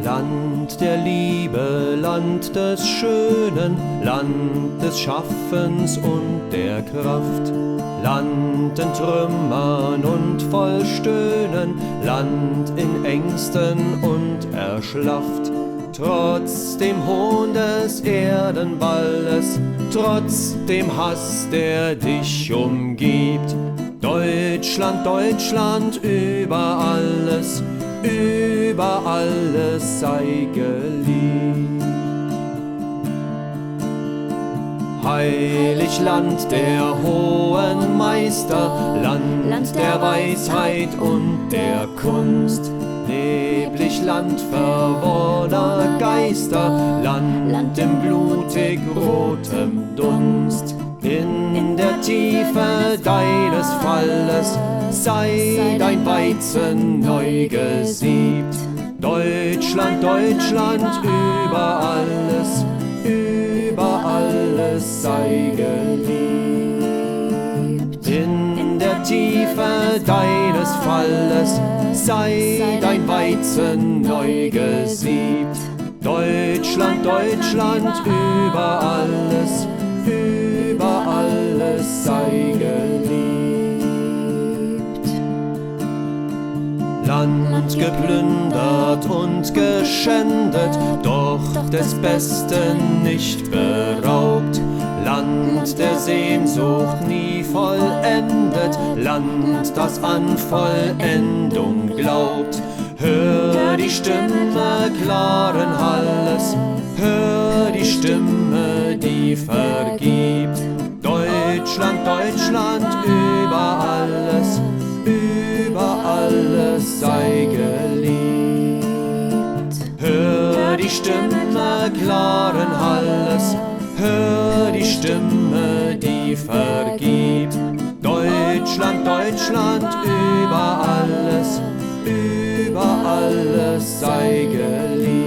Land der Liebe, Land des Schönen, Land des Schaffens und der Kraft. Land in Trümmern und voll Stöhnen, Land in Ängsten und erschlafft. Trotz dem Hohn des Erdenballes, trotz dem Hass, der dich umgibt. Deutschland, Deutschland, über alles sei geliebt. Heilig Land der hohen Meister, Land der Weisheit und der Kunst. Neblig Land verworrener Geister, Land im blutig rotem Dunst. In der Tiefe deines Falles sei dein Weizen neu gesiebt. Deutschland, Deutschland, über alles sei geliebt. In der Tiefe deines Falles sei dein Weizen neu gesiebt. Deutschland, Deutschland, über alles sei geliebt. Land geplündert und geschändet, doch des Besten nicht beraubt. Land der Sehnsucht nie vollendet, Land, das an Vollendung glaubt. Hör die Stimme klaren Halles, hör die Stimme, die vergibt. Deutschland, Deutschland, über alles sei geliebt. Hör die Stimme klaren Halles, hör die Stimme, die vergibt. Deutschland, Deutschland, über alles sei geliebt.